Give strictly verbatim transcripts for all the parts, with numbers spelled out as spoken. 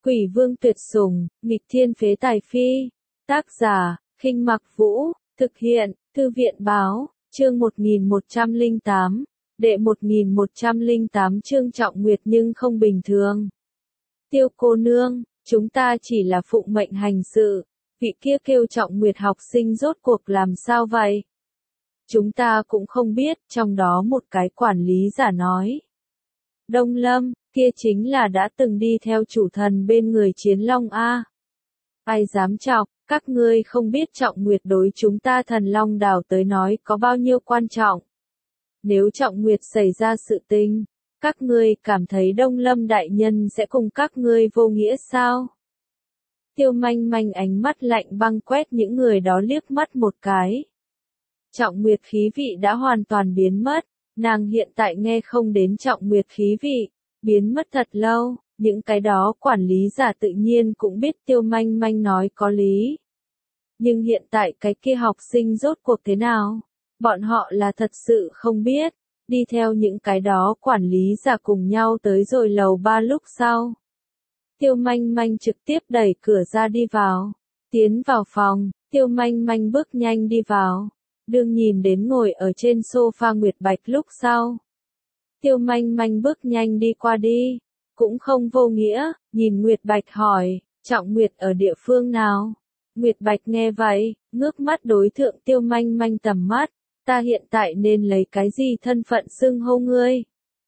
Quỷ vương tuyệt sủng, nghịch thiên phế tài phi. Tác giả, Khinh Mặc Vũ, thực hiện, Thư viện báo, chương một nghìn một trăm lẻ tám, đệ một nghìn một trăm lẻ tám chương Trọng Nguyệt nhưng không bình thường. Tiêu cô nương, chúng ta chỉ là phụng mệnh hành sự, vị kia kêu Trọng Nguyệt học sinh rốt cuộc làm sao vậy? Chúng ta cũng không biết, trong đó một cái quản lý giả nói. Đông Lâm, kia chính là đã từng đi theo chủ thần bên người Chiến Long A. Ai dám chọc, các ngươi không biết Trọng Nguyệt đối chúng ta Thần Long đảo tới nói có bao nhiêu quan trọng. Nếu Trọng Nguyệt xảy ra sự tình, các ngươi cảm thấy Đông Lâm đại nhân sẽ cùng các ngươi vô nghĩa sao? Tiêu Manh Manh ánh mắt lạnh băng quét những người đó liếc mắt một cái. Trọng Nguyệt khí vị đã hoàn toàn biến mất, nàng hiện tại nghe không đến Trọng Nguyệt khí vị, biến mất thật lâu, những cái đó quản lý giả tự nhiên cũng biết Tiêu Manh Manh nói có lý. Nhưng hiện tại cái kia học sinh rốt cuộc thế nào? Bọn họ là thật sự không biết, đi theo những cái đó quản lý giả cùng nhau tới rồi lầu ba lúc sau. Tiêu Manh Manh trực tiếp đẩy cửa ra đi vào, tiến vào phòng, Tiêu Manh Manh bước nhanh đi vào. Đương nhìn đến ngồi ở trên sofa Nguyệt Bạch lúc sau. Tiêu Manh Manh bước nhanh đi qua đi, cũng không vô nghĩa, nhìn Nguyệt Bạch hỏi, Trọng Nguyệt ở địa phương nào? Nguyệt Bạch nghe vậy, ngước mắt đối thượng Tiêu Manh Manh tầm mắt, ta hiện tại nên lấy cái gì thân phận xưng hô ngươi?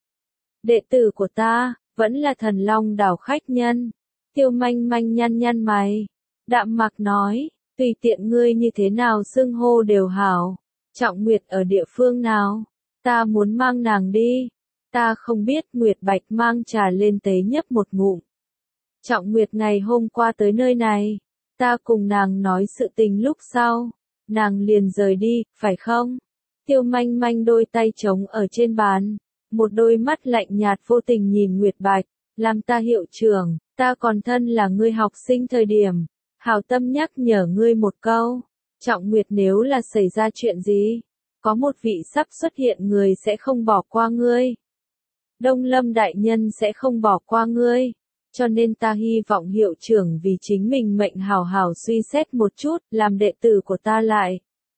Đệ tử của ta, vẫn là Thần Long đảo khách nhân. Tiêu Manh Manh nhăn nhăn mày, đạm mạc nói. Tùy tiện ngươi như thế nào xưng hô đều hảo. Trọng Nguyệt ở địa phương nào? Ta muốn mang nàng đi. Ta không biết. Nguyệt Bạch mang trà lên tế nhấp một ngụm. Trọng Nguyệt ngày hôm qua tới nơi này. Ta cùng nàng nói sự tình lúc sau. Nàng liền rời đi, phải không? Tiêu Manh Manh đôi tay trống ở trên bàn. Một đôi mắt lạnh nhạt vô tình nhìn Nguyệt Bạch. Làm ta hiệu trưởng, ta còn thân là ngươi học sinh thời điểm. Hảo tâm nhắc nhở ngươi một câu, Trọng Nguyệt nếu là xảy ra chuyện gì, có một vị sắp xuất hiện người sẽ không bỏ qua ngươi. Đông Lâm đại nhân sẽ không bỏ qua ngươi, cho nên ta hy vọng hiệu trưởng vì chính mình mệnh hảo hảo suy xét một chút, làm đệ tử của ta lại.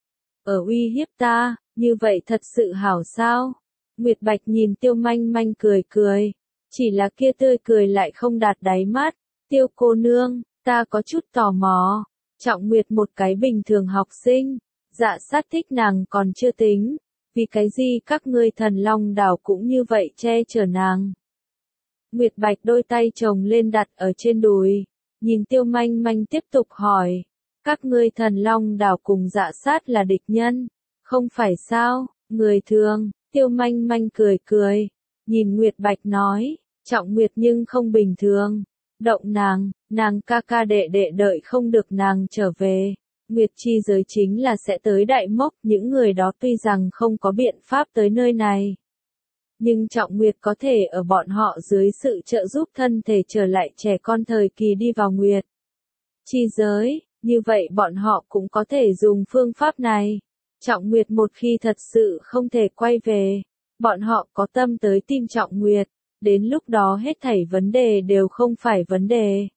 Ở uy hiếp ta, như vậy thật sự hảo sao? Nguyệt Bạch nhìn Tiêu Manh Manh cười cười, chỉ là kia tươi cười lại không đạt đáy mắt. Tiêu cô nương, ta có chút tò mò, Trọng Nguyệt một cái bình thường học sinh, Dạ Sát thích nàng còn chưa tính, vì cái gì các ngươi Thần Long đảo cũng như vậy che chở nàng. Nguyệt Bạch đôi tay chồng lên đặt ở trên đùi, nhìn Tiêu Manh Manh tiếp tục hỏi, các ngươi Thần Long đảo cùng Dạ Sát là địch nhân, không phải sao, người thường. Tiêu Manh Manh cười cười, nhìn Nguyệt Bạch nói, Trọng Nguyệt nhưng không bình thường. Động nàng, nàng ca ca đệ đệ đợi không được nàng trở về. Nguyệt chi giới chính là sẽ tới đại mốc, những người đó tuy rằng không có biện pháp tới nơi này. Nhưng Trọng Nguyệt có thể ở bọn họ dưới sự trợ giúp thân thể trở lại trẻ con thời kỳ đi vào Nguyệt chi giới, như vậy bọn họ cũng có thể dùng phương pháp này. Trọng Nguyệt một khi thật sự không thể quay về, bọn họ có tâm tới tìm Trọng Nguyệt. Đến lúc đó hết thảy vấn đề đều không phải vấn đề.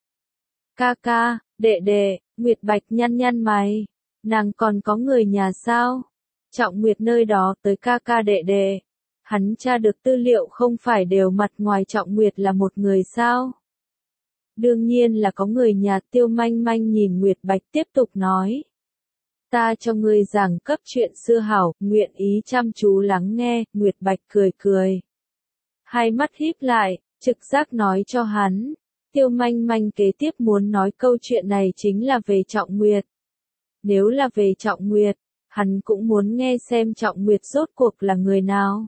Ca ca, đệ đệ, Nguyệt Bạch nhăn nhăn mày. Nàng còn có người nhà sao? Trọng Nguyệt nơi đó tới ca ca đệ đệ. Hắn tra được tư liệu không phải đều mặt ngoài Trọng Nguyệt là một người sao? Đương nhiên là có người nhà. Tiêu Manh Manh nhìn Nguyệt Bạch tiếp tục nói. Ta cho ngươi giảng cấp chuyện xưa hảo, nguyện ý chăm chú lắng nghe. Nguyệt Bạch cười cười. Hai mắt híp lại, trực giác nói cho hắn. Tiêu Manh Manh kế tiếp muốn nói câu chuyện này chính là về Trọng Nguyệt. Nếu là về Trọng Nguyệt, hắn cũng muốn nghe xem Trọng Nguyệt rốt cuộc là người nào.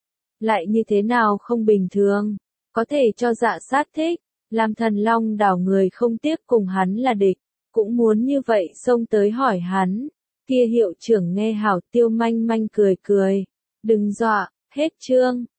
Lại như thế nào không bình thường, có thể cho Dạ Sát thích, làm Thần Long đảo người không tiếc cùng hắn là địch, cũng muốn như vậy xông tới hỏi hắn. Kia hiệu trưởng nghe hảo. Tiêu Manh Manh cười cười, đừng dọa, hết chương.